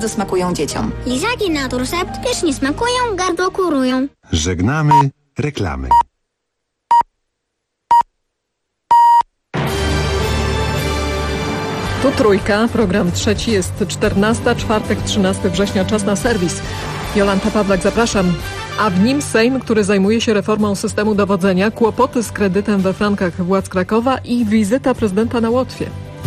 bardzo smakują dzieciom. Lizaki na recept pysznie smakują, gardło kurują. Żegnamy reklamy. Tu Trójka, program trzeci, jest 14, czwartek, 13 września, czas na serwis. Jolanta Pawlak, zapraszam. A w nim Sejm, który zajmuje się reformą systemu dowodzenia, kłopoty z kredytem we frankach władz Krakowa i wizyta prezydenta na Łotwie.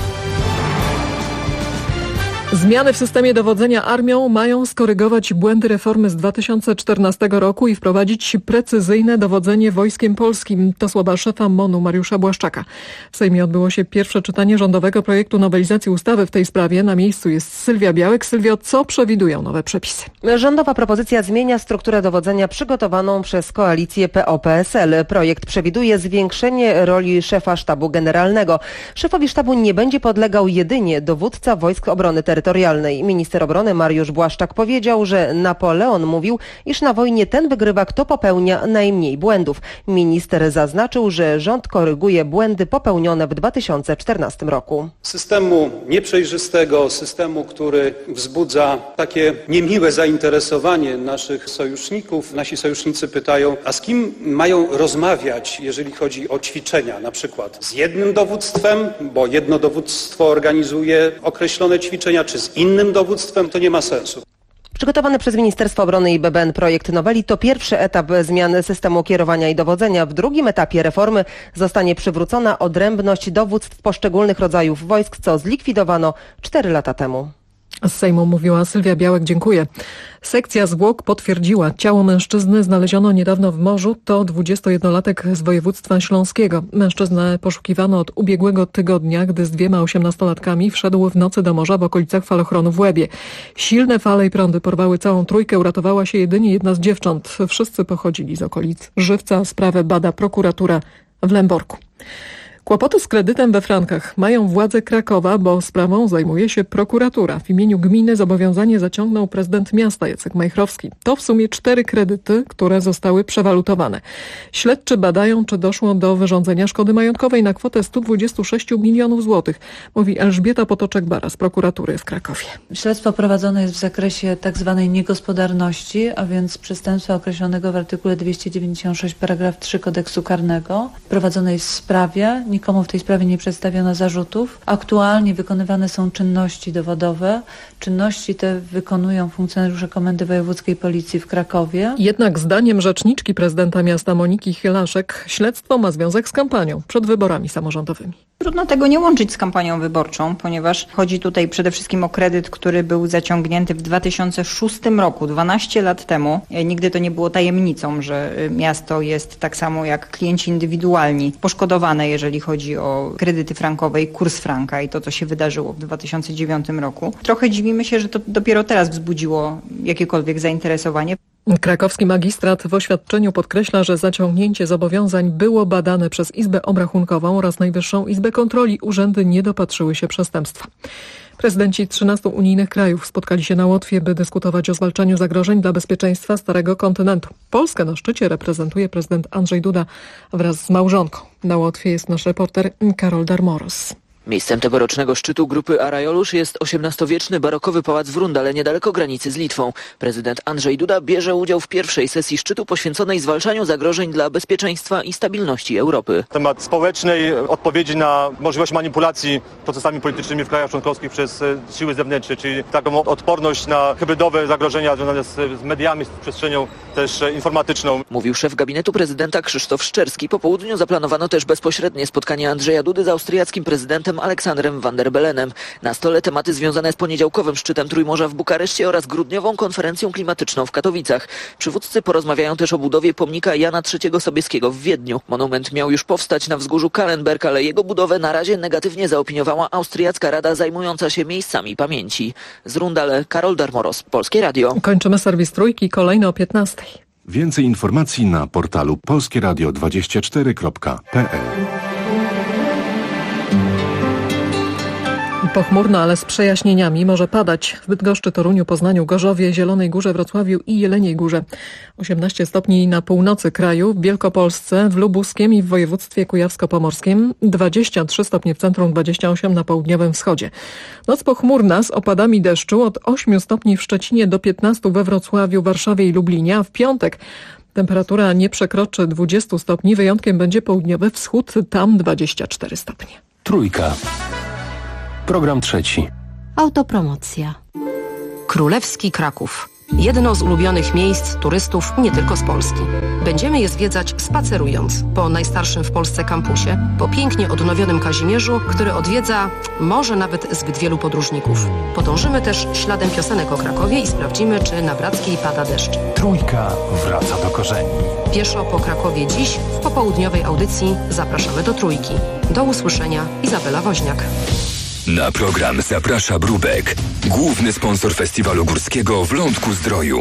Zmiany w systemie dowodzenia armią mają skorygować błędy reformy z 2014 roku i wprowadzić precyzyjne dowodzenie wojskiem polskim. To słowa szefa MON-u Mariusza Błaszczaka. W Sejmie odbyło się pierwsze czytanie rządowego projektu nowelizacji ustawy w tej sprawie. Na miejscu jest Sylwia Białek. Sylwio, co przewidują nowe przepisy? Rządowa propozycja zmienia strukturę dowodzenia przygotowaną przez koalicję PO-PSL. Projekt przewiduje zwiększenie roli szefa sztabu generalnego. Szefowi sztabu nie będzie podlegał jedynie dowódca Wojsk Obrony Terytorialnej. Minister obrony Mariusz Błaszczak powiedział, że Napoleon mówił, iż na wojnie ten wygrywa, kto popełnia najmniej błędów. Minister zaznaczył, że rząd koryguje błędy popełnione w 2014 roku. Systemu nieprzejrzystego, systemu, który wzbudza takie niemiłe zainteresowanie naszych sojuszników. Nasi sojusznicy pytają, a z kim mają rozmawiać, jeżeli chodzi o ćwiczenia, na przykład z jednym dowództwem, bo jedno dowództwo organizuje określone ćwiczenia, czy z innym dowództwem, to nie ma sensu. Przygotowany przez Ministerstwo Obrony i BBN projekt noweli to pierwszy etap zmian systemu kierowania i dowodzenia. W drugim etapie reformy zostanie przywrócona odrębność dowództw poszczególnych rodzajów wojsk, co zlikwidowano 4 lata temu. Z Sejmu mówiła Sylwia Białek, dziękuję. Sekcja zwłok potwierdziła, ciało mężczyzny znaleziono niedawno w morzu. To 21-latek z województwa śląskiego. Mężczyznę poszukiwano od ubiegłego tygodnia, gdy z 2 18-latkami wszedł w nocy do morza w okolicach falochronu w Łebie. Silne fale i prądy porwały całą trójkę, uratowała się jedynie jedna z dziewcząt. Wszyscy pochodzili z okolic Żywca. Sprawę bada prokuratura w Lęborku. Kłopoty z kredytem we frankach mają władze Krakowa, bo sprawą zajmuje się prokuratura. W imieniu gminy zobowiązanie zaciągnął prezydent miasta Jacek Majchrowski. To w sumie 4 kredyty, które zostały przewalutowane. Śledczy badają, czy doszło do wyrządzenia szkody majątkowej na kwotę 126 milionów złotych, mówi Elżbieta Potoczek-Bara z prokuratury w Krakowie. Śledztwo prowadzone jest w zakresie tzw. niegospodarności, a więc przestępstwa określonego w artykule 296 paragraf 3 kodeksu karnego. Prowadzone jest w sprawie. Nikomu w tej sprawie nie przedstawiono zarzutów. Aktualnie wykonywane są czynności dowodowe. Czynności te wykonują funkcjonariusze Komendy Wojewódzkiej Policji w Krakowie. Jednak zdaniem rzeczniczki prezydenta miasta Moniki Chylaszek śledztwo ma związek z kampanią przed wyborami samorządowymi. Trudno tego nie łączyć z kampanią wyborczą, ponieważ chodzi tutaj przede wszystkim o kredyt, który był zaciągnięty w 2006 roku, 12 lat temu. Nigdy to nie było tajemnicą, że miasto jest tak samo jak klienci indywidualni poszkodowane, jeżeli chodzi o kredyty frankowe i kurs franka i to, co się wydarzyło w 2009 roku. Trochę dziwimy się, że to dopiero teraz wzbudziło jakiekolwiek zainteresowanie. Krakowski magistrat w oświadczeniu podkreśla, że zaciągnięcie zobowiązań było badane przez Izbę Obrachunkową oraz Najwyższą Izbę Kontroli. Urzędy nie dopatrzyły się przestępstwa. Prezydenci 13 unijnych krajów spotkali się na Łotwie, by dyskutować o zwalczaniu zagrożeń dla bezpieczeństwa Starego Kontynentu. Polskę na szczycie reprezentuje prezydent Andrzej Duda wraz z małżonką. Na Łotwie jest nasz reporter Karol Darmoros. Miejscem tegorocznego szczytu grupy Arajolusz jest XVIII-wieczny barokowy pałac w Rundale, niedaleko granicy z Litwą. Prezydent Andrzej Duda bierze udział w pierwszej sesji szczytu poświęconej zwalczaniu zagrożeń dla bezpieczeństwa i stabilności Europy. Temat społecznej odpowiedzi na możliwość manipulacji procesami politycznymi w krajach członkowskich przez siły zewnętrzne, czyli taką odporność na hybrydowe zagrożenia związane z mediami, z przestrzenią też informatyczną. Mówił szef gabinetu prezydenta Krzysztof Szczerski. Po południu zaplanowano też bezpośrednie spotkanie Andrzeja Dudy z austriackim prezydentem Aleksandrem van der Bellenem. Na stole tematy związane z poniedziałkowym szczytem Trójmorza w Bukareszcie oraz grudniową konferencją klimatyczną w Katowicach. Przywódcy porozmawiają też o budowie pomnika Jana III Sobieskiego w Wiedniu. Monument miał już powstać na wzgórzu Kallenberg, ale jego budowę na razie negatywnie zaopiniowała austriacka rada zajmująca się miejscami pamięci. Z Rundale Karol Darmoros, Polskie Radio. Kończymy serwis Trójki, kolejny o 15. Więcej informacji na portalu polskieradio24.pl. Pochmurno, ale z przejaśnieniami może padać. W Bydgoszczy, Toruniu, Poznaniu, Gorzowie, Zielonej Górze, Wrocławiu i Jeleniej Górze. 18 stopni na północy kraju, w Wielkopolsce, w Lubuskiem i w województwie kujawsko-pomorskim. 23 stopnie w centrum, 28 na południowym wschodzie. Noc pochmurna z opadami deszczu od 8 stopni w Szczecinie do 15 we Wrocławiu, Warszawie i Lublinie, a w piątek temperatura nie przekroczy 20 stopni. Wyjątkiem będzie południowy wschód, tam 24 stopnie. Trójka. Program trzeci. Autopromocja. Królewski Kraków. Jedno z ulubionych miejsc turystów nie tylko z Polski. Będziemy je zwiedzać spacerując po najstarszym w Polsce kampusie, po pięknie odnowionym Kazimierzu, który odwiedza może nawet zbyt wielu podróżników. Podążymy też śladem piosenek o Krakowie i sprawdzimy, czy na Brackiej pada deszcz. Trójka wraca do korzeni. Pieszo po Krakowie dziś w popołudniowej audycji zapraszamy do Trójki. Do usłyszenia, Izabela Woźniak. Na program zaprasza Brubek, główny sponsor festiwalu górskiego w Lądku-Zdroju.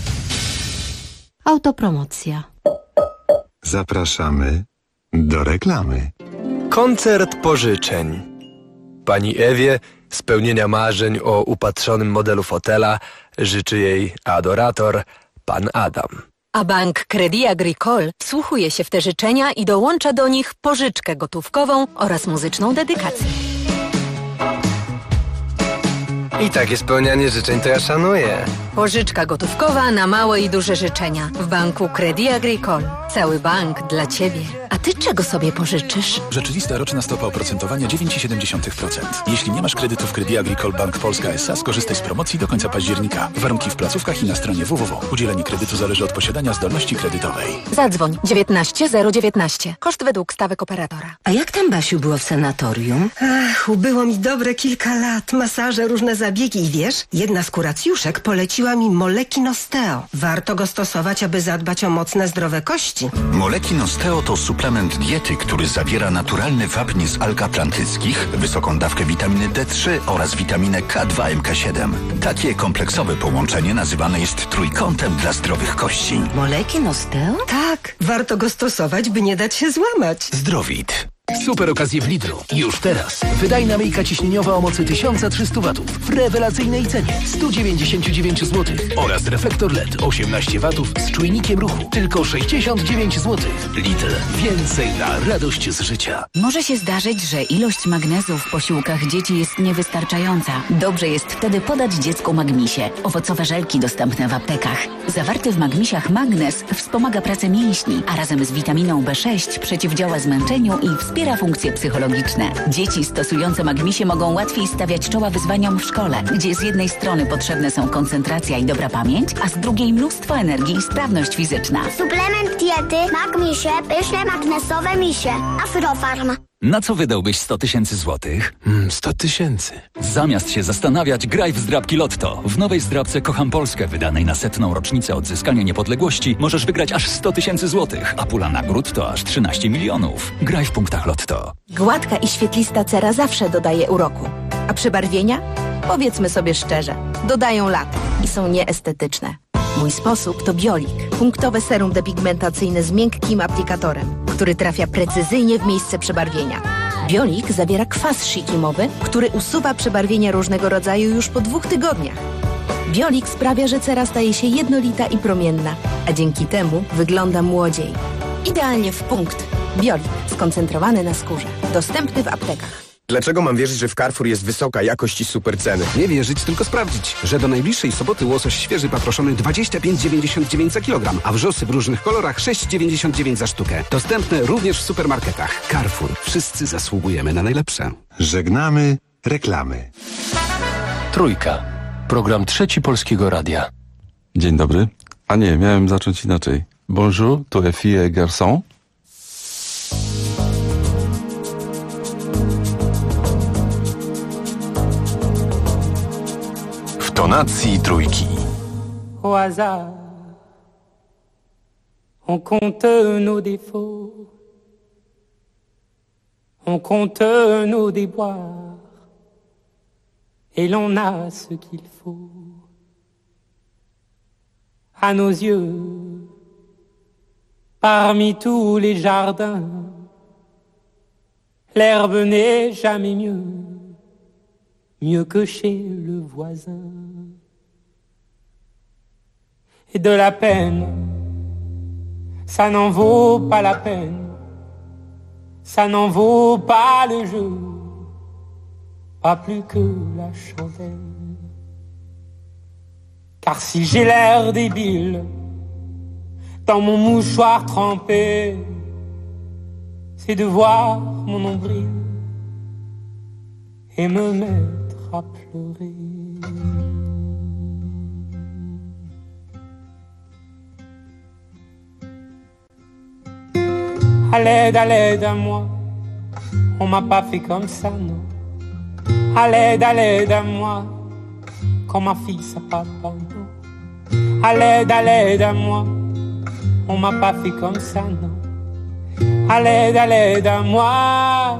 Autopromocja. Zapraszamy do reklamy. Koncert pożyczeń. Pani Ewie spełnienia marzeń o upatrzonym modelu fotela życzy jej adorator, pan Adam. A bank Crédit Agricole wsłuchuje się w te życzenia i dołącza do nich pożyczkę gotówkową oraz muzyczną dedykację. I takie spełnianie życzeń to ja szanuję. Pożyczka gotówkowa na małe i duże życzenia. W banku Crédit Agricole. Cały bank dla Ciebie. A Ty czego sobie pożyczysz? Rzeczywista roczna stopa oprocentowania 9,7%. Jeśli nie masz kredytów Crédit Agricole Bank Polska S.A., skorzystaj z promocji do końca października. Warunki w placówkach i na stronie www. Udzielenie kredytu zależy od posiadania zdolności kredytowej. Zadzwoń 19019. Koszt według stawek operatora. A jak tam, Basiu, było w sanatorium? Ach, ubyło mi dobre kilka lat. Masaże, różne zabiegi i wiesz, jedna z kuracjuszek poleciła mi Moleki Nosteo. Warto go stosować, aby zadbać o mocne, zdrowe kości. Moleki Nosteo to suplement diety, który zawiera naturalny wapń z alg atlantyckich, wysoką dawkę witaminy D3 oraz witaminę K2 MK7. Takie kompleksowe połączenie nazywane jest trójkątem dla zdrowych kości. Moleki Nosteo? Tak, warto go stosować, by nie dać się złamać. Zdrowit. Super okazje w Lidlu. Już teraz. Wydajna myjka ciśnieniowa o mocy 1300 W w rewelacyjnej cenie 199 zł. Oraz reflektor LED 18 W z czujnikiem ruchu. Tylko 69 zł. Lidl. Więcej na radość z życia. Może się zdarzyć, że ilość magnezu w posiłkach dzieci jest niewystarczająca. Dobrze jest wtedy podać dziecku magmisie. Owocowe żelki dostępne w aptekach. Zawarty w magmisiach magnez wspomaga pracę mięśni, a razem z witaminą B6 przeciwdziała zmęczeniu i wspiera funkcje psychologiczne. Dzieci stosujące magmisie mogą łatwiej stawiać czoła wyzwaniom w szkole, gdzie z jednej strony potrzebne są koncentracja i dobra pamięć, a z drugiej mnóstwo energii i sprawność fizyczna. Suplement diety Magmisie, pyszne magnesowe misie. Afrofarm. Na co wydałbyś 100 000 złotych? 100 000. Zamiast się zastanawiać, graj w zdrabki Lotto. W nowej zdrabce Kocham Polskę, wydanej na 100. rocznicę odzyskania niepodległości, możesz wygrać aż 100 000 złotych, a pula nagród to aż 13 milionów. Graj w punktach Lotto. Gładka i świetlista cera zawsze dodaje uroku. A przybarwienia? Powiedzmy sobie szczerze, dodają lat i są nieestetyczne. Mój sposób to Biolik. Punktowe serum depigmentacyjne z miękkim aplikatorem, który trafia precyzyjnie w miejsce przebarwienia. Biolik zawiera kwas shikimowy, który usuwa przebarwienia różnego rodzaju już po 2 tygodniach. Biolik sprawia, że cera staje się jednolita i promienna, a dzięki temu wygląda młodziej. Idealnie w punkt. Biolik, skoncentrowany na skórze. Dostępny w aptekach. Dlaczego mam wierzyć, że w Carrefour jest wysoka jakość i super ceny? Nie wierzyć, tylko sprawdzić, że do najbliższej soboty łosoś świeży paproszony 25,99 za kilogram, a wrzosy w różnych kolorach 6,99 za sztukę. Dostępne również w supermarketach. Carrefour. Wszyscy zasługujemy na najlepsze. Żegnamy reklamy. Trójka. Program trzeci Polskiego Radia. Dzień dobry. A nie, miałem zacząć inaczej. Bonjour, to est fille et garçon. W tonacji trójki. Au hasard, on compte nos défauts, on compte nos déboires, et l'on a ce qu'il faut. À nos yeux, parmi tous les jardins, l'herbe n'est jamais mieux. mieux que chez le voisin. Et de la peine, ça n'en vaut pas la peine, ça n'en vaut pas le jeu, pas plus que la chandelle. Car si j'ai l'air débile, dans mon mouchoir trempé, c'est de voir mon nombril et me mettre à pleurer. À l'aide à moi, on m'a pas fait comme ça, non. À l'aide à moi, comme ma fille sa papa, non. À l'aide à moi, on m'a pas fait comme ça, non. À l'aide à moi.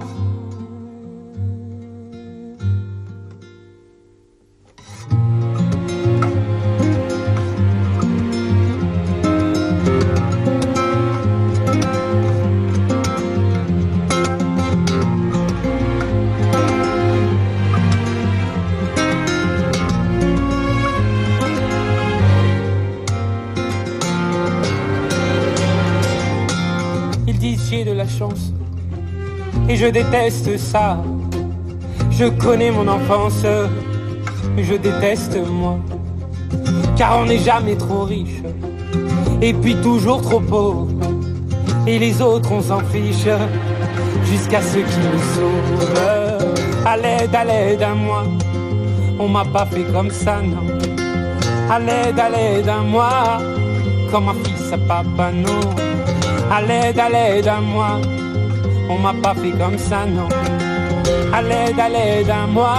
J'ai de la chance et je déteste ça. Je connais mon enfance, mais je déteste moi. Car on n'est jamais trop riche et puis toujours trop pauvre. Et les autres on s'en fiche jusqu'à ce qu'ils nous sauvent. À l'aide à moi, on m'a pas fait comme ça, non. À l'aide à moi, comme ma fille sa papa, non. À l'aide à moi, on m'a pas fait comme ça, non. À l'aide à moi.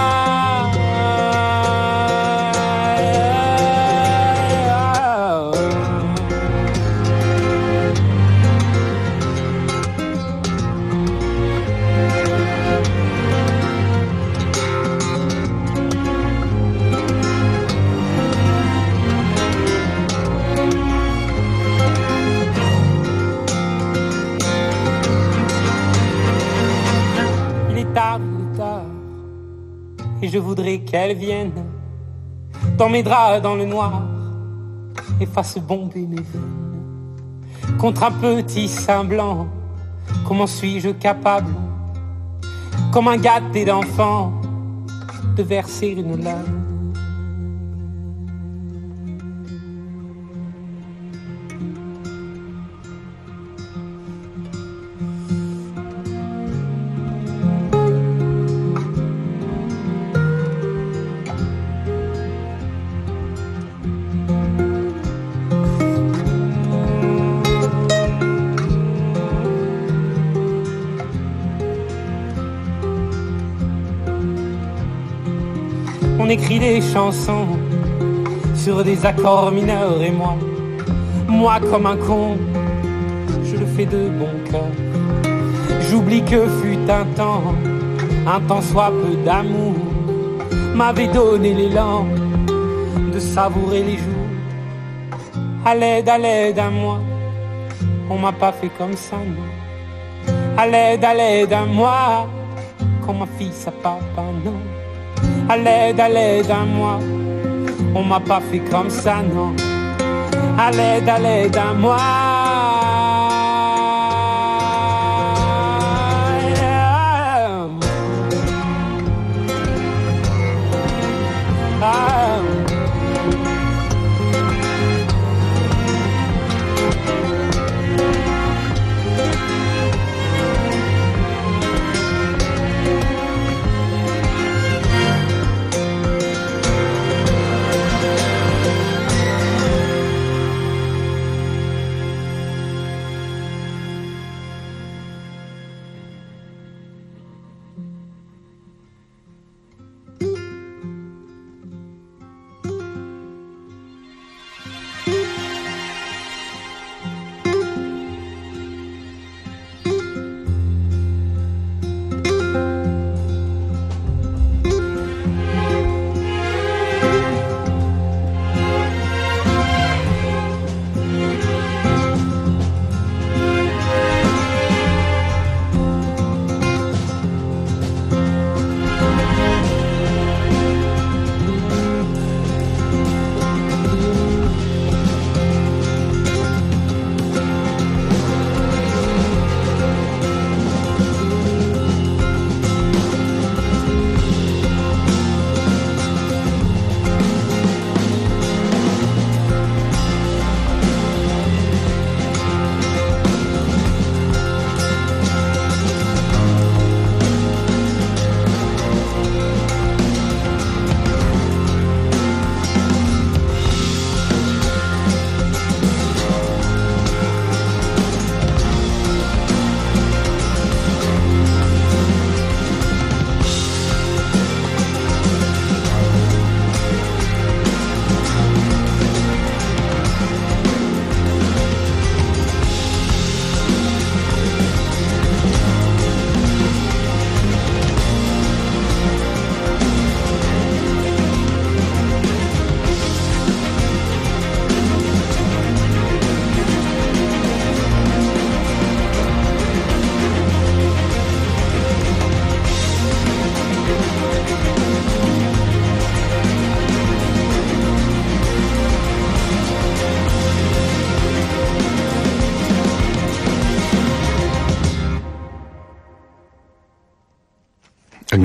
Et je voudrais qu'elle vienne dans mes draps, dans le noir, et fasse bomber mes veines contre un petit sein blanc. Comment suis-je capable, comme un gâté d'enfant, de verser une larme? On écrit des chansons sur des accords mineurs et moi comme un con, je le fais de bon cœur. J'oublie que fut un temps soit peu d'amour m'avait donné l'élan de savourer les jours. À l'aide à moi, on m'a pas fait comme ça, non. À l'aide à moi, comme ma fille sa papa, non. À l'aide à moi, on m'a pas fait comme ça, non. À l'aide à moi.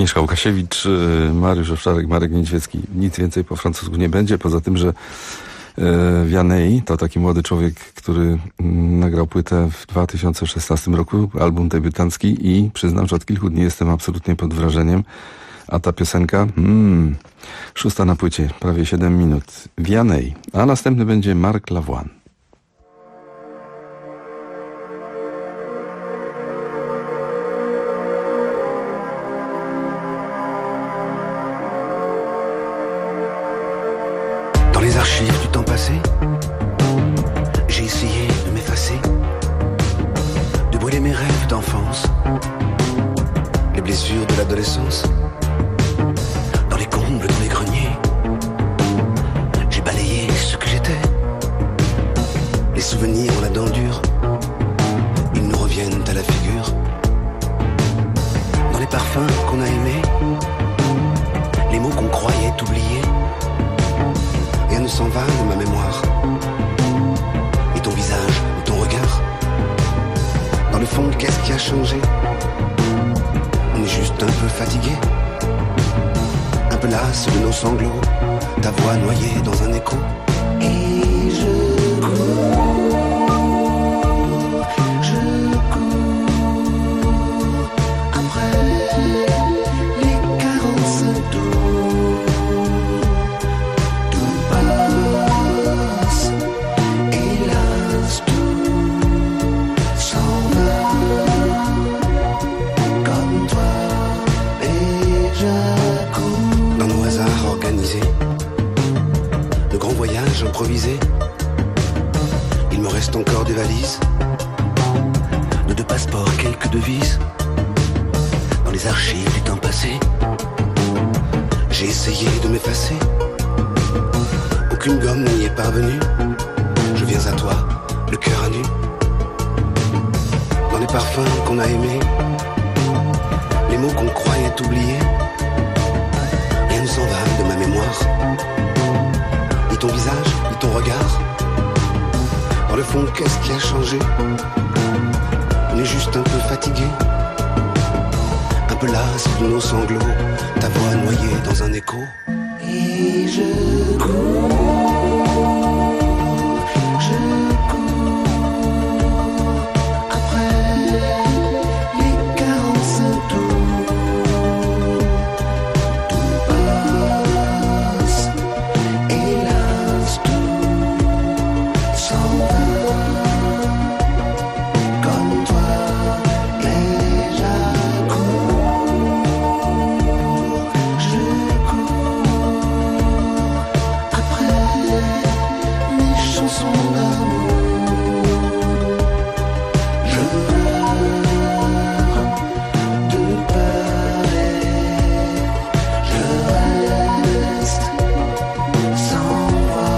Agnieszka Łukasiewicz, Mariusz Owczarek, Marek Niedźwiecki. Nic więcej po francusku nie będzie, poza tym, że Vianney to taki młody człowiek, który nagrał płytę w 2016 roku, album debiutancki i przyznam, że od kilku dni jestem absolutnie pod wrażeniem. A ta piosenka, 6 na płycie, prawie 7 minut. Vianney, a następny będzie Marc Lavoine. Dans les archives du temps passé, j'ai essayé de m'effacer, de brûler mes rêves d'enfance, les blessures de l'adolescence. Dans les combles, dans les greniers, j'ai balayé ce que j'étais. Les souvenirs ont la dent dure, ils nous reviennent à la figure. Dans les parfums qu'on a aimés, les mots qu'on croyait oubliés, rien ne s'en va de ma mémoire. Et ton visage, ou ton regard, dans le fond, qu'est-ce qui a changé? On est juste un peu fatigué, un peu lasse de nos sanglots, ta voix noyée dans un écho. Et je cours, après les 45 tours. Tout passe, hélas, tout s'en va, comme toi, et je cours. Dans nos hasards organisés, de grands voyages improvisés, il me reste encore des valises, de 2 passeports, quelques devises. Dans les archives du temps passé, j'ai essayé de m'effacer, aucune gomme n'y est parvenue. Je viens à toi, le cœur à nu. Dans les parfums qu'on a aimés, les mots qu'on croyait oubliés, rien ne s'en va de ma mémoire. Ni ton visage, ni ton regard. Dans le fond, qu'est-ce qui a changé? On est juste un peu fatigué, un peu lasse de nos sanglots, ta voix noyée dans un écho. Et je cours, après les 45 tours. Tout passe, hélas, tout s'en va, comme toi, et je cours, après mes chansons d'amour. Je meurs de peur et je reste sans voix.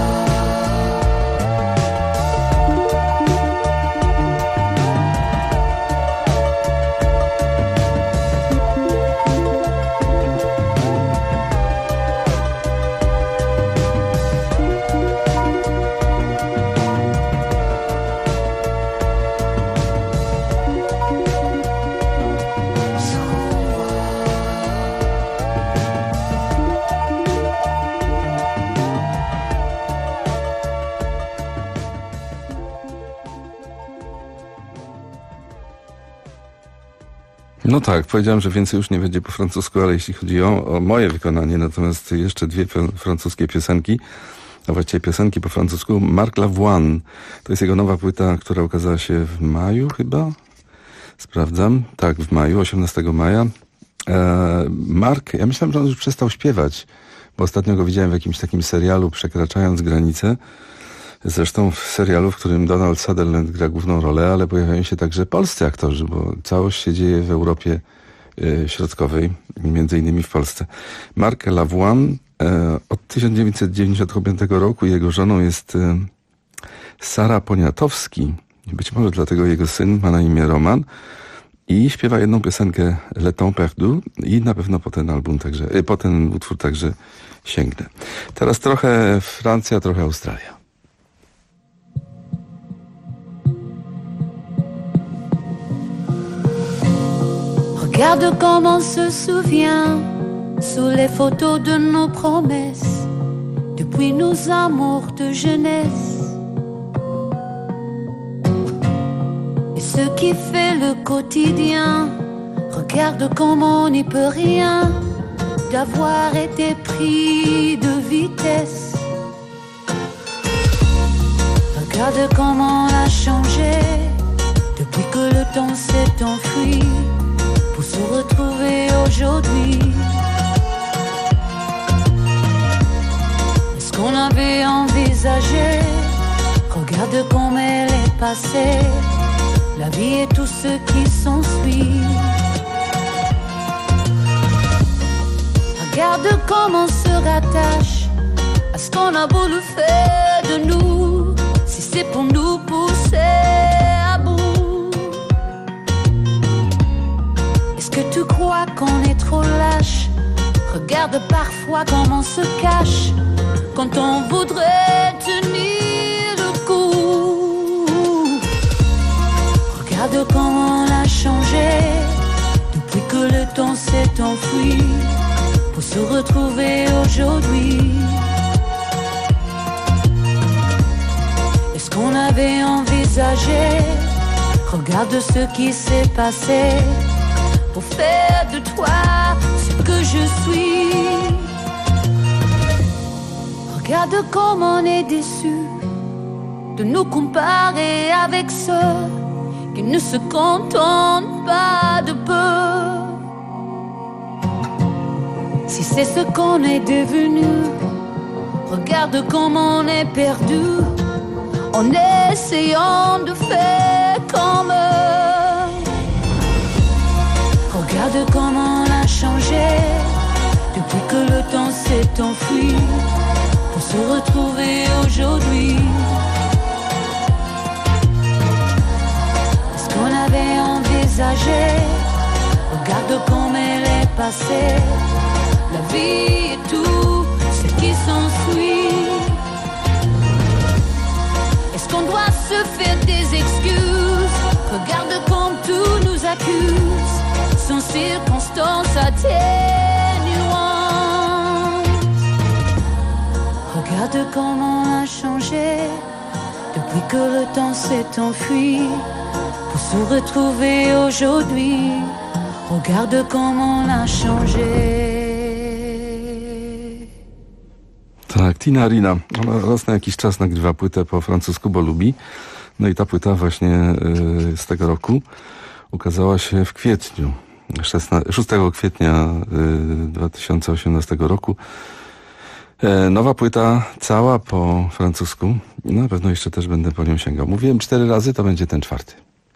No tak, powiedziałem, że więcej już nie będzie po francusku, ale jeśli chodzi o moje wykonanie, natomiast jeszcze 2 francuskie piosenki, a właściwie piosenki po francusku. Marc Lavoine, to jest jego nowa płyta, która ukazała się w maju chyba? Sprawdzam. Tak, w maju, 18 maja. Marc, ja myślałem, że on już przestał śpiewać, bo ostatnio go widziałem w jakimś takim serialu Przekraczając granicę. Zresztą w serialu, w którym Donald Sutherland gra główną rolę, ale pojawiają się także polscy aktorzy, bo całość się dzieje w Europie Środkowej, między innymi w Polsce. Marc Lavoine od 1995 roku jego żoną jest Sara Poniatowski. Być może dlatego jego syn ma na imię Roman i śpiewa jedną piosenkę Le Temps Perdu i na pewno po ten album także, po ten utwór także sięgnę. Teraz trochę Francja, trochę Australia. Regarde comment on se souvient sous les photos de nos promesses, depuis nos amours de jeunesse. Et ce qui fait le quotidien, regarde comment on n'y peut rien, d'avoir été pris de vitesse. Regarde comment on a changé, depuis que le temps s'est enfui, pour se retrouver aujourd'hui. Est-ce qu'on avait envisagé? Regarde comme elle est passée, la vie et tout ce qui s'ensuit. Regarde comment on se rattache à ce qu'on a voulu faire de nous, si c'est pour nous pousser à bout. Est-ce que tu crois qu'on est trop lâche? Regarde parfois comment on se cache quand on voudrait tenir le coup. Regarde comment on a changé depuis que le temps s'est enfui, pour se retrouver aujourd'hui. Est-ce qu'on avait envisagé? Regarde ce qui s'est passé pour faire de toi ce que je suis. Regarde comment on est déçus de nous comparer avec ceux qui ne se contentent pas de peu. Si c'est ce qu'on est devenu, regarde comment on est perdu en essayant de faire comme eux. Regarde comment on a changé depuis que le temps s'est enfui, pour se retrouver aujourd'hui. Est-ce qu'on avait envisagé? Regarde comme elle est passée, la vie et tout ce qui s'ensuit. Est-ce qu'on doit se faire des excuses? Regarde comme tout nous accuse, sans circonstances atténuantes. Regarde comment on a changé depuis que le temps s'est enfui, pour se retrouver aujourd'hui. Regarde comment on a changé. Tak, Tina Arena. Ona raz na jakiś czas nagrywa płytę po francusku, bo lubi. No i ta płyta właśnie z tego roku ukazała się w kwietniu, 6 kwietnia 2018 roku. Nowa płyta cała po francusku. Na pewno jeszcze też będę po nią sięgał. Mówiłem 4 razy, to będzie ten 4.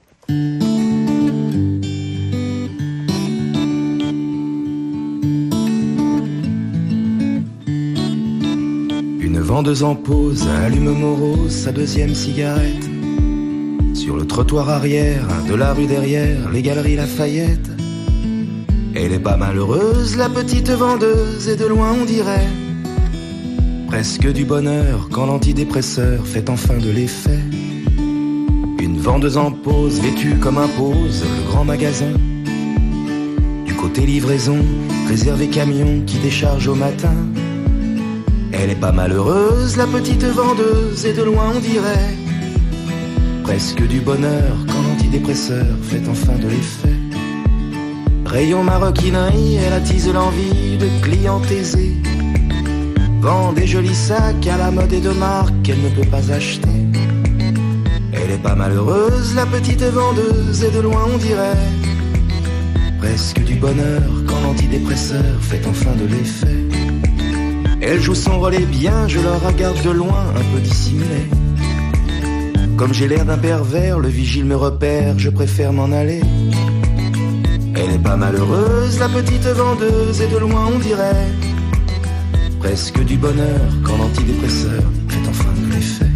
Une vendeuse en pause allume morose sa deuxième cigarette. Sur le trottoir arrière de la rue derrière les galeries Lafayette. Elle est pas malheureuse, la petite vendeuse, et de loin on dirait presque du bonheur quand l'antidépresseur fait enfin de l'effet. Une vendeuse en pause vêtue comme impose le grand magasin. Du côté livraison, réservé camion qui décharge au matin. Elle est pas malheureuse, la petite vendeuse, et de loin on dirait presque du bonheur quand l'antidépresseur fait enfin de l'effet. Rayon maroquinerie, elle attise l'envie de clients aisés. Vend des jolis sacs à la mode et de marque qu'elle ne peut pas acheter. Elle est pas malheureuse, la petite vendeuse, et de loin on dirait presque du bonheur quand l'antidépresseur fait enfin de l'effet. Elle joue son rôle et bien, je la regarde de loin, un peu dissimulée. Comme j'ai l'air d'un pervers, le vigile me repère, je préfère m'en aller. Elle est pas malheureuse, la petite vendeuse, et de loin on dirait presque du bonheur quand l'antidépresseur fait enfin de l'effet.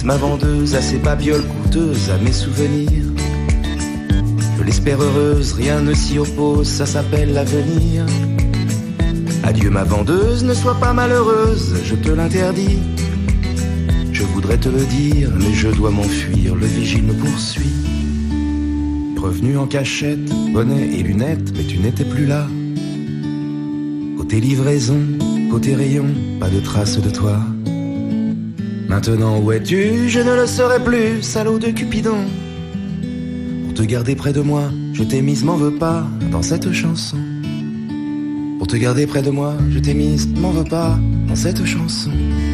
laisse ma vendeuse à ses babioles coûteuses, à mes souvenirs. Je l'espère heureuse, rien ne s'y oppose, ça s'appelle l'avenir. Adieu ma vendeuse, ne sois pas malheureuse, je te l'interdis. Je voudrais te le dire, mais je dois m'enfuir, le vigile me poursuit. Revenu en cachette, bonnet et lunettes, mais tu n'étais plus là. Côté livraison, côté rayon, pas de trace de toi. Maintenant où es-tu? Je ne le saurais plus, salaud de Cupidon. Pour te garder près de moi, je t'ai mise, m'en veux pas, dans cette chanson. Pour te garder près de moi, je t'ai mise, m'en veux pas, dans cette chanson.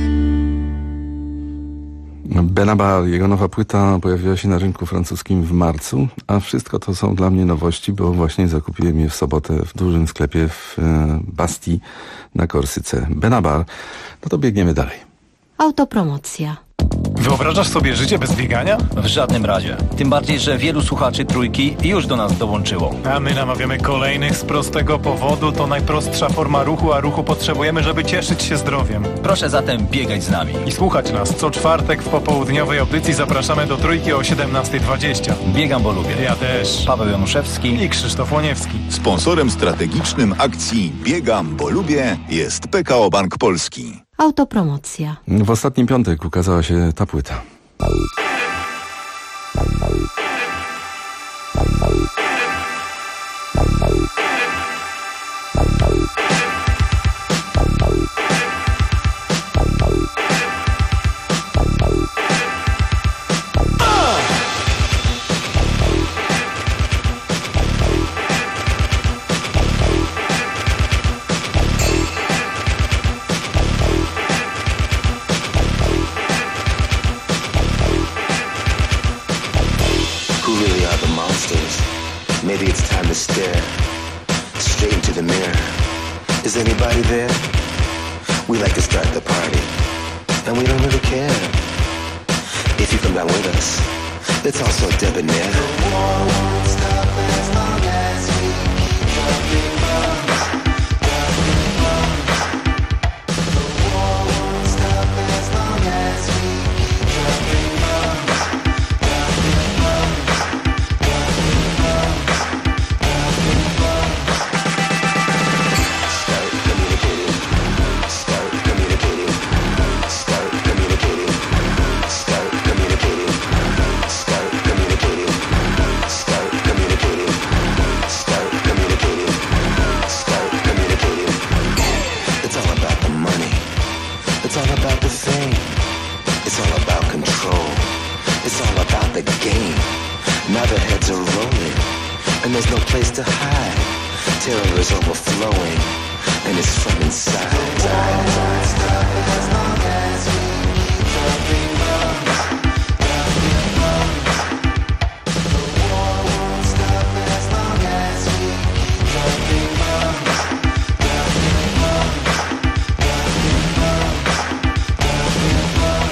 Benabar, jego nowa płyta pojawiła się na rynku francuskim w marcu, a wszystko to są dla mnie nowości, bo właśnie zakupiłem je w sobotę w dużym sklepie w Bastii na Korsyce. Benabar, no to biegniemy dalej. Autopromocja. Wyobrażasz sobie życie bez biegania? W żadnym razie. Tym bardziej, że wielu słuchaczy Trójki już do nas dołączyło. A my namawiamy kolejnych z prostego powodu. To najprostsza forma ruchu, a ruchu potrzebujemy, żeby cieszyć się zdrowiem. Proszę zatem biegać z nami. I słuchać nas. Co czwartek w popołudniowej audycji zapraszamy do Trójki o 17:20. Biegam, bo lubię. Ja też. Paweł Januszewski i Krzysztof Łoniewski. Sponsorem strategicznym akcji Biegam, bo lubię jest PKO Bank Polski. Autopromocja. W ostatni piątek ukazała się ta płyta. Maybe it's time to stare straight into the mirror. Is anybody there? We like to start the party, and we don't really care if you come down with us. It's all so debonair. The war won't stop as long as we keep dropping bombs, dropping bombs. The war won't stop as long as we keep dropping bombs, dropping bombs, dropping bombs. Now the heads are rolling, and there's no place to hide. Terror is overflowing, and it's from inside. The war won't stop as long as we keep dropping bombs, dropping bombs. The war won't stop as long as we keep dropping bombs, dropping bombs, dropping bombs, dropping bombs.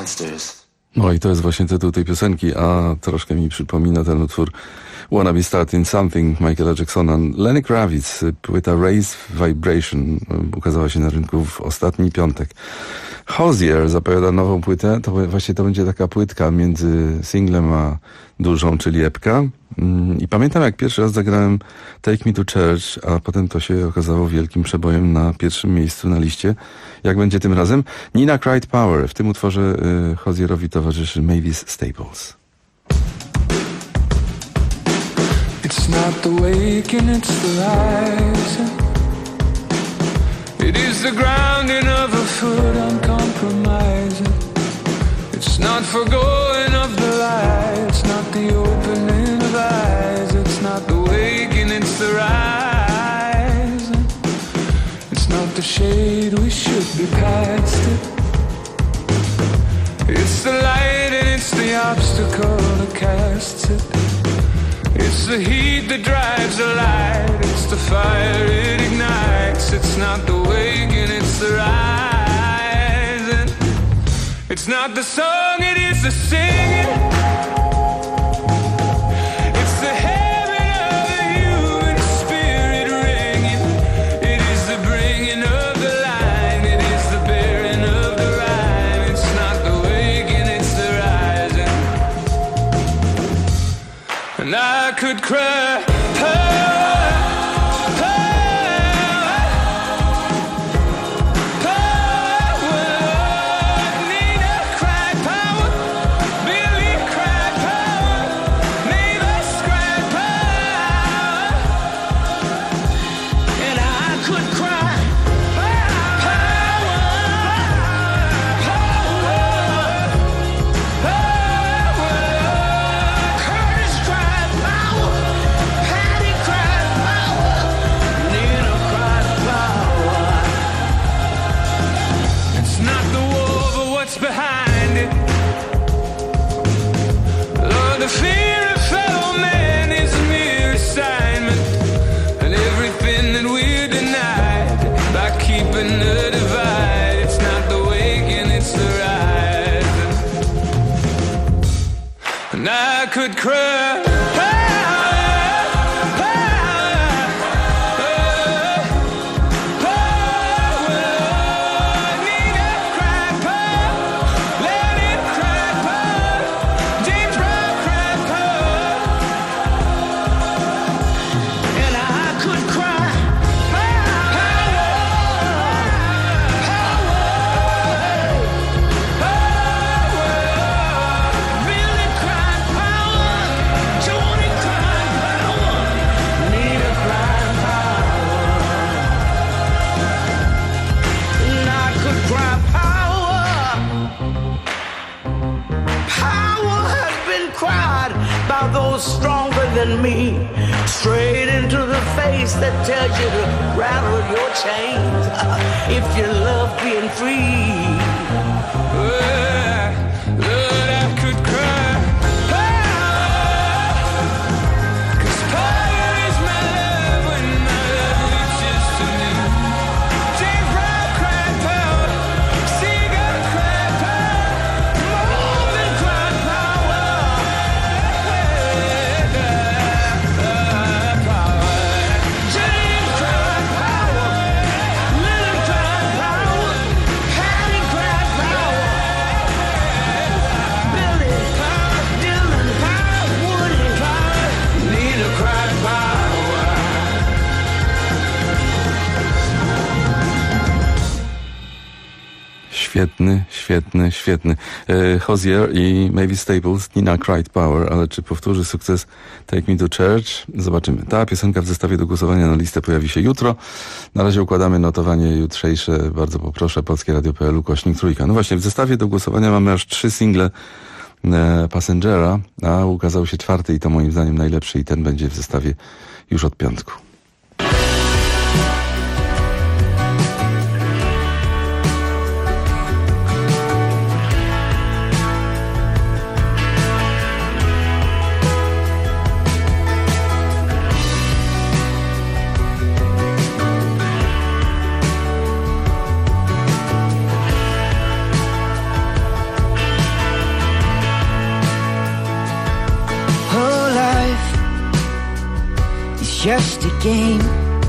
No i to jest właśnie tytuł tej piosenki, a troszkę mi przypomina ten utwór Wanna Be Starting Something Michaela Jacksona. Lenny Kravitz, płyta Raise Vibration ukazała się na rynku w ostatni piątek. Hozier zapowiada nową płytę, to właśnie to będzie taka płytka między singlem a dużą, czyli epka. I pamiętam, jak pierwszy raz zagrałem Take Me to Church, a potem to się okazało wielkim przebojem na pierwszym miejscu na liście. Jak będzie tym razem? Nina Cried Power. W tym utworze Hozierowi towarzyszy Mavis Staples. It's not the waking, it's the rising. It is the grounding of a foot uncompromising. It's not forgoing of the light. It's not the opening of eyes. It's not the waking, it's the rising. It's not the shade, we should be past it. It's the light and it's the obstacle that casts it. It's the heat that drives the light. It's the fire it ignites. It's not the waking, it's the rising. It's not the song, it is the singing. It's the heaven of the human spirit ringing. It is the bringing of the line. It is the bearing of the rhyme. It's not the waking, it's the rising. And I could cry. Could cry. Stronger than me, straight into the face that tells you to rattle your chains if you love being free. Lord, I could cry. Cause power is my love when my love reaches to me. James Brown cried power, Seagull cried power, Mormon cried power. Świetny. Hozier i Mavis Staples, Nina Cried Power, ale czy powtórzy sukces Take Me to Church? Zobaczymy. Ta piosenka w zestawie do głosowania na listę pojawi się jutro. Na razie układamy notowanie jutrzejsze. Bardzo poproszę, polskieradio.pl/3. No właśnie, w zestawie do głosowania mamy aż 3 single Passengera, a ukazał się 4 i to moim zdaniem najlepszy i ten będzie w zestawie już od piątku. just a game.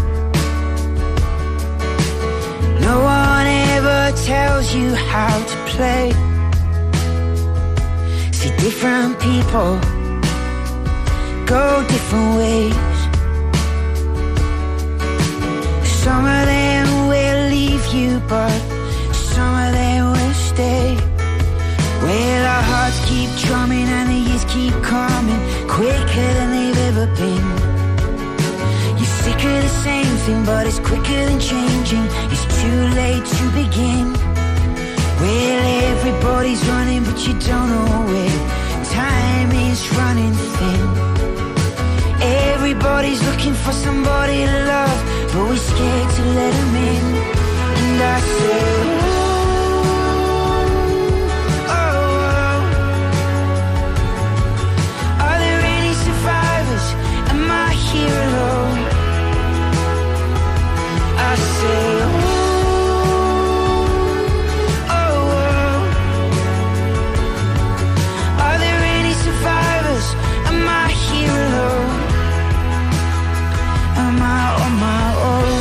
No one ever tells you how to play. See, different people go different ways. Some of them will leave you, but some of them will stay. Well, our hearts keep drumming and the years keep coming quicker than they've ever been. You're sick of the same thing, but it's quicker than changing. It's too late to begin. Well, everybody's running, but you don't know where. Time is running thin. Everybody's looking for somebody to love, but we're scared to let them in. And I say, here alone. I say, are there any survivors? Am I here alone? Am I on my own?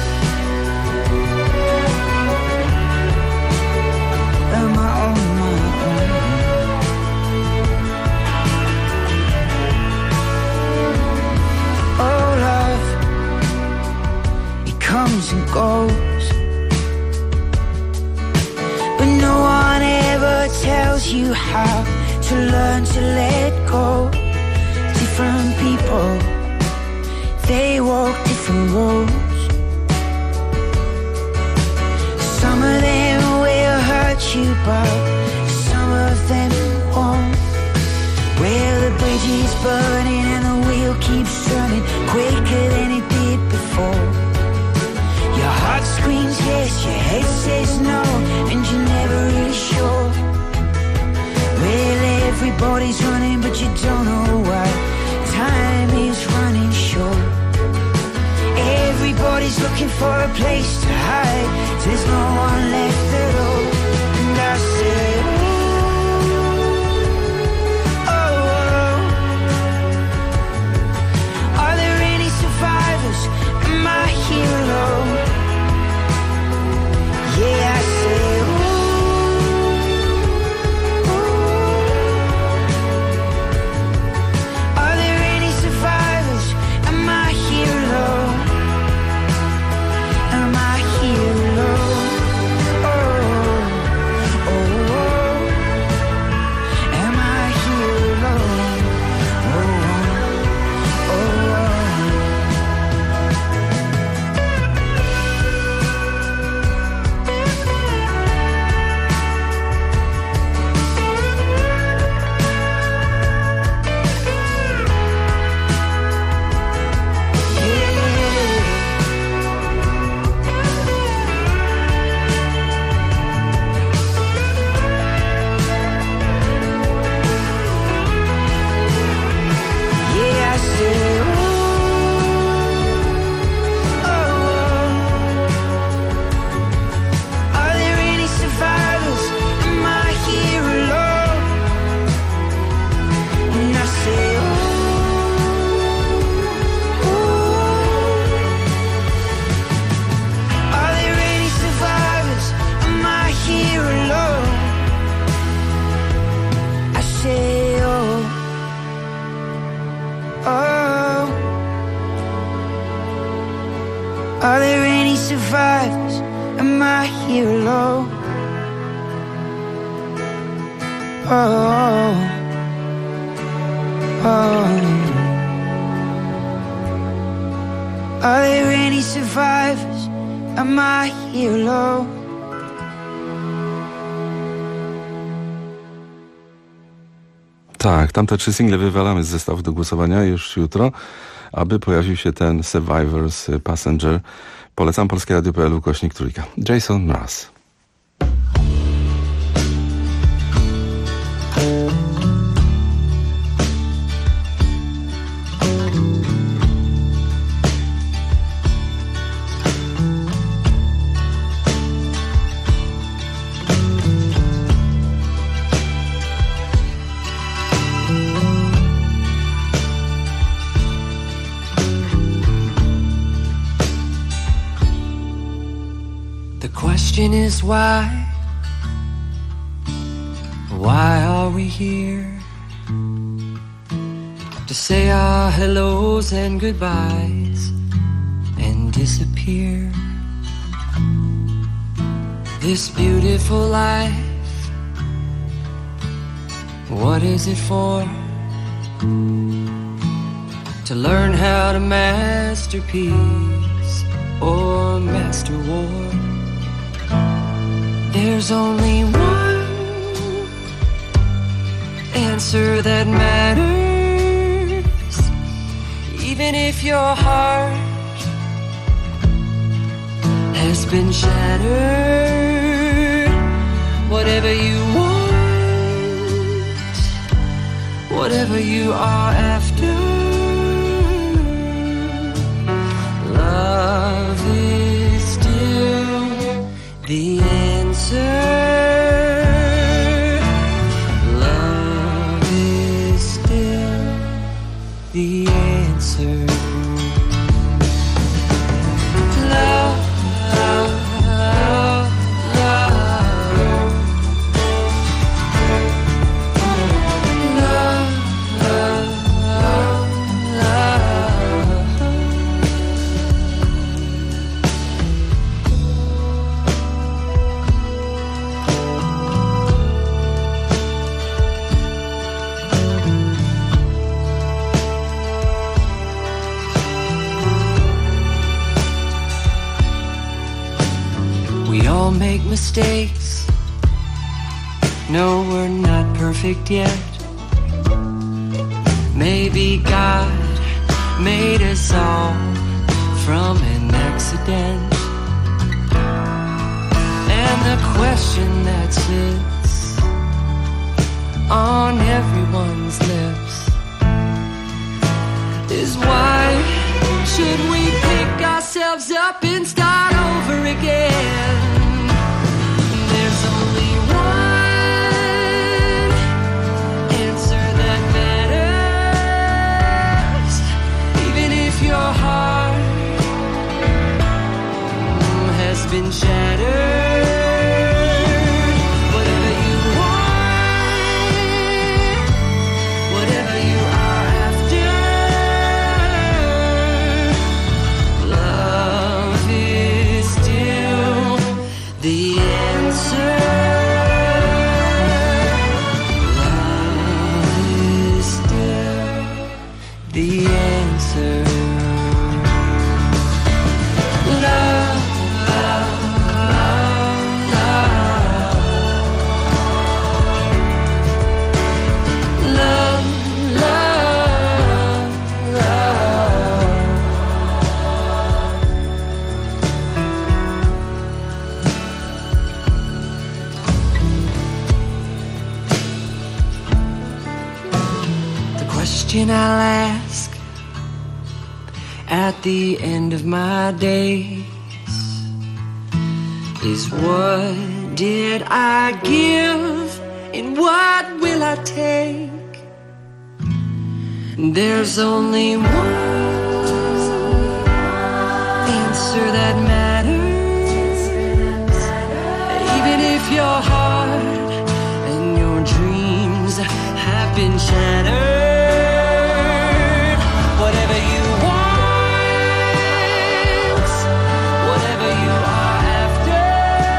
Am I on my own? Oh, love, it comes and goes, but no one ever tells you how to learn to let go. Different people, they walk different roads. Some of them will hurt you, but some of them won't. Well, the bridge is burning and the wheel keeps turning quicker than it did before. Your heart screams yes, your head says no, and you're never really sure. Well, everybody's running, but you don't know why. Time is running short. Everybody's looking for a place to hide. There's no one left at all. And I say, am I here alone? Yeah, I say, are there any survivors? Am I here alone? Am I here alone? Oh, oh, oh. Am I here alone? Oh, oh, oh. Are there any survivors? Am I here alone? Oh, oh. Are there any survivors? Am I here alone? Tak, tamte 3 single wywalamy z zestawu do głosowania już jutro, aby pojawił się ten Survivors Passenger. Polecam Polskie Radio.pl /3. Jason Mraz. question is why are we here? To say our hellos and goodbyes and disappear. This beautiful life, what is it for? To learn how to master peace or master war. There's only one answer that matters, even if your heart has been shattered. Whatever you want, whatever you are after, love is still the answer. Love is still the answer. Love, love, love, love. Love, love, love, we all make mistakes. No, we're not perfect yet. Maybe God made us all from an accident. And the question that sits on everyone's lips is why should we pick ourselves up and start over again? There's only one answer that matters, even if your heart has been shattered. Whatever you want, whatever you are after, love is still the answer. Love is still the answer. Love, love, love, love, love. The question I'll ask at the end of my days is, what did I give and what will I take? There's only one answer that matters, even if your heart and your dreams have been shattered. Whatever you want, whatever you are after,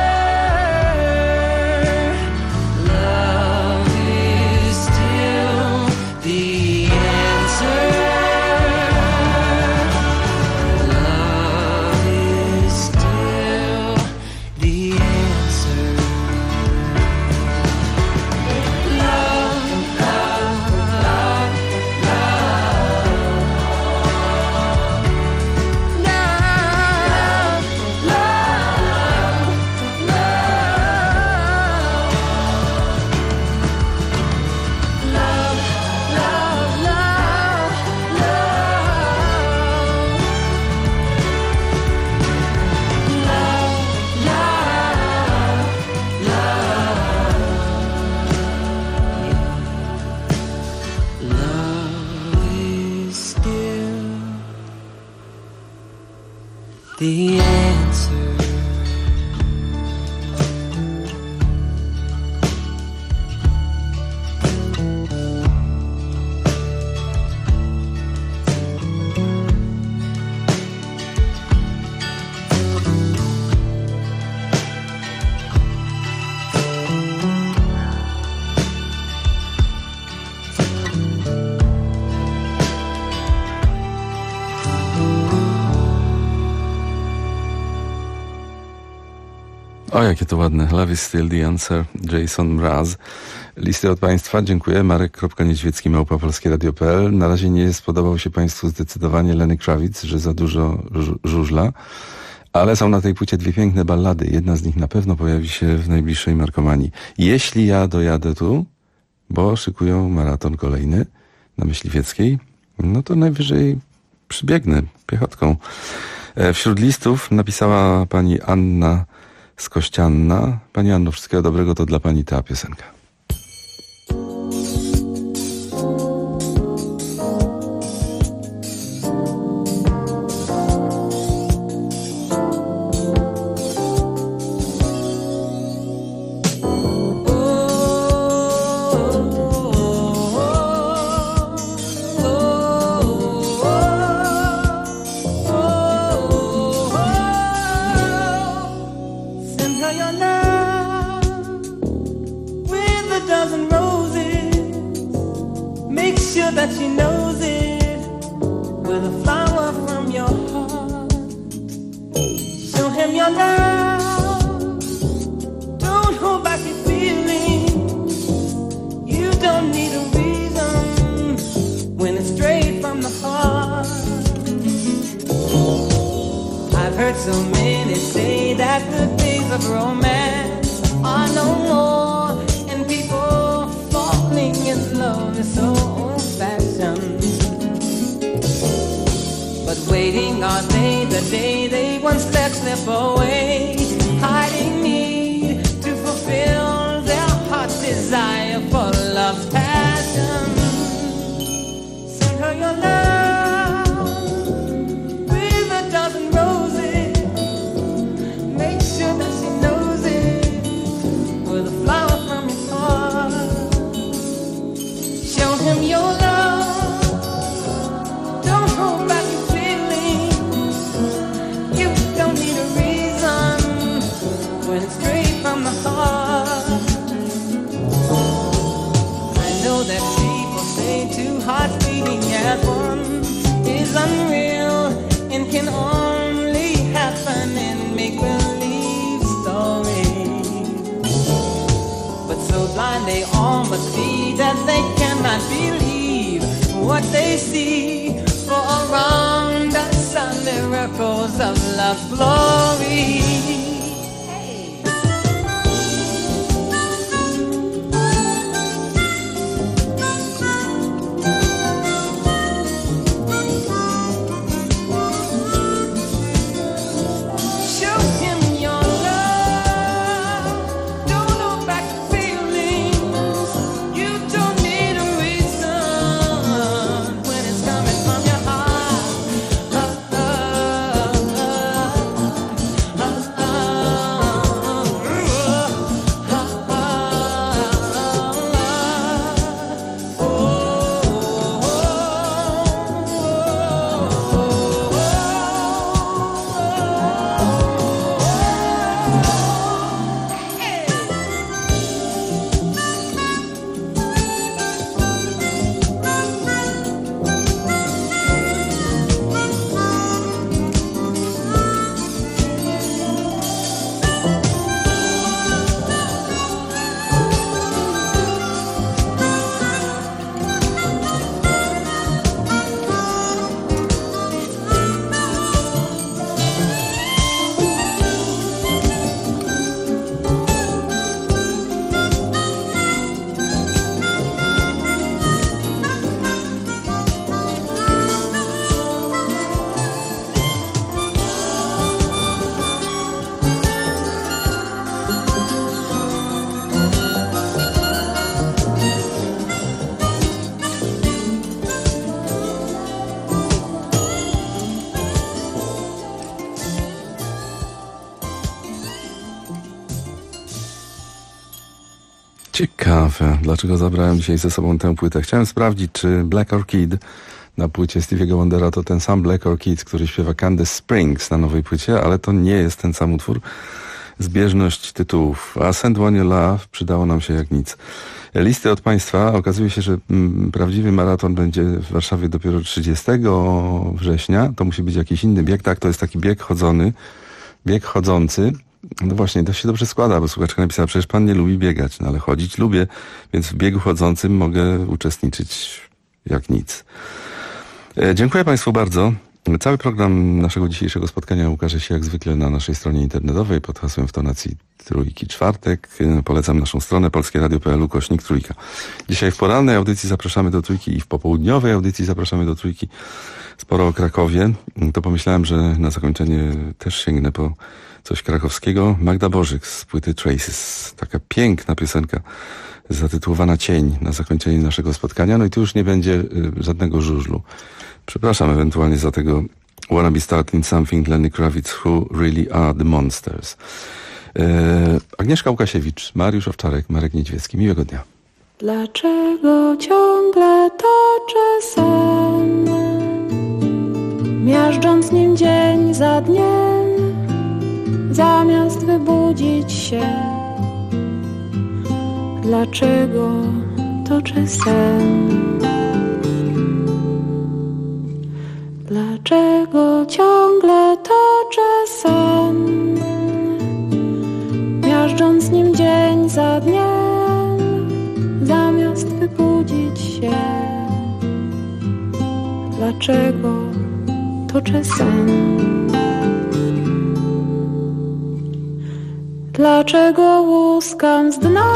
love is still the answer. Love is still the answer. Love, love, love, the answer. O, jakie to ładne. Love is still the answer. Jason Mraz. Listy od Państwa. Dziękuję. Marek.niedźwiecki@polskieradio.pl. Na razie nie spodobał się Państwu zdecydowanie Lenny Kravitz, że za dużo żużla. Ale są na tej płycie dwie piękne ballady. Jedna z nich na pewno pojawi się w najbliższej Markomanii. Jeśli ja dojadę tu, bo szykują maraton kolejny na Myśliwieckiej, no to najwyżej przybiegnę piechotką. Wśród listów napisała pani Anna z Kościanna. Pani Anno, wszystkiego dobrego, to dla pani ta piosenka. That she knows it with a flower from your heart. Show him your love. Don't hold back your feelings. You don't need a reason when it's straight from the heart. I've heard so many say that the days of romance are no more, and people falling in love is so old-fashioned. But waiting all day, the day they once let slip away, hiding need to fulfill their heart's desire for love's passion. Send her your love with a dozen roses. Make sure that she knows it with a flower from his heart. Show him your love. Don't hold back your feelings. You don't need a reason when it's straight from the heart. I know that people say two hearts beating as one is unreal and can only happen in make-believe stories. But so blind they all must be that they cannot believe what they see. For around us are miracles of love's glory. Show him your love. Don't hold back your feelings. You don't need a reason when it's coming from your heart. Ciekawe, dlaczego zabrałem dzisiaj ze sobą tę płytę. Chciałem sprawdzić, czy Black Orchid na płycie Stevie'ego Wondera to ten sam Black Orchid, który śpiewa Candace Springs na nowej płycie, ale to nie jest ten sam utwór. Zbieżność tytułów. A Send One Your Love przydało nam się jak nic. Listy od Państwa. Okazuje się, że prawdziwy maraton będzie w Warszawie dopiero 30 września. To musi być jakiś inny bieg. Tak, to jest taki bieg chodzący. No właśnie, to się dobrze składa, bo słuchaczka napisała, przecież pan nie lubi biegać, no ale chodzić lubię, więc w biegu chodzącym mogę uczestniczyć jak nic. Dziękuję państwu bardzo. Cały program naszego dzisiejszego spotkania ukaże się jak zwykle na naszej stronie internetowej pod hasłem w tonacji Trójki Czwartek. Polecam naszą stronę polskieradio.pl/trójka. Dzisiaj w porannej audycji zapraszamy do Trójki i w popołudniowej audycji zapraszamy do Trójki. Sporo o Krakowie. To pomyślałem, że na zakończenie też sięgnę po coś krakowskiego. Magda Bożyk z płyty Traces. Taka piękna piosenka zatytułowana Cień na zakończenie naszego spotkania. No i tu już nie będzie żadnego żużlu. Przepraszam ewentualnie za tego Wanna Be Starting Something, Lenny Kravitz, Who Really Are The Monsters. Agnieszka Łukasiewicz, Mariusz Owczarek, Marek Niedźwiecki. Miłego dnia. Dlaczego ciągle toczę sen, miażdżąc nim dzień za dniem, zamiast wybudzić się? Dlaczego toczę sen? Dlaczego ciągle toczę sen, miażdżąc nim dzień za dniem, zamiast wybudzić się? Dlaczego toczę sen? Dlaczego łuskam z dna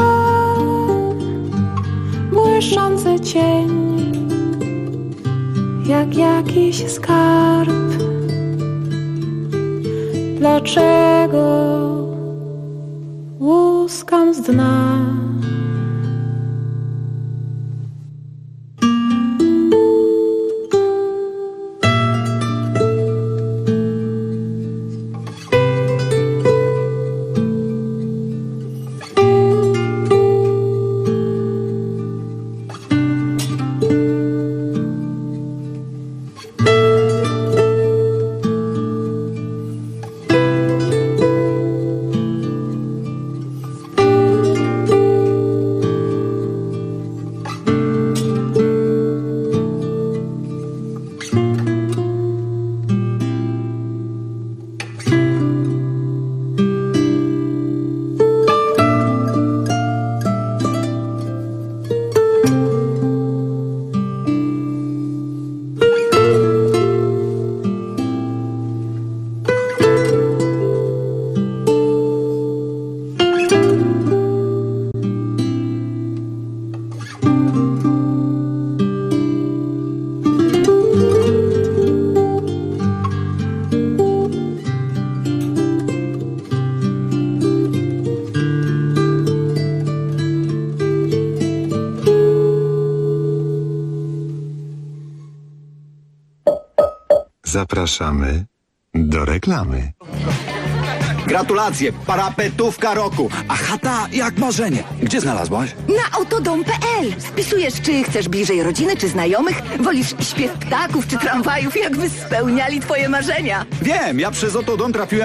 błyszczący cień, jak jakiś skarb? Dlaczego łuskam z dna? Zapraszamy do reklamy. Gratulacje, parapetówka roku, a chata jak marzenie. Gdzie znalazłaś? Na autodom.pl. Wpisujesz, czy chcesz bliżej rodziny, czy znajomych, wolisz śpiew ptaków, czy tramwajów, jakby spełniali twoje marzenia. Wiem, ja przez Autodom trafiłem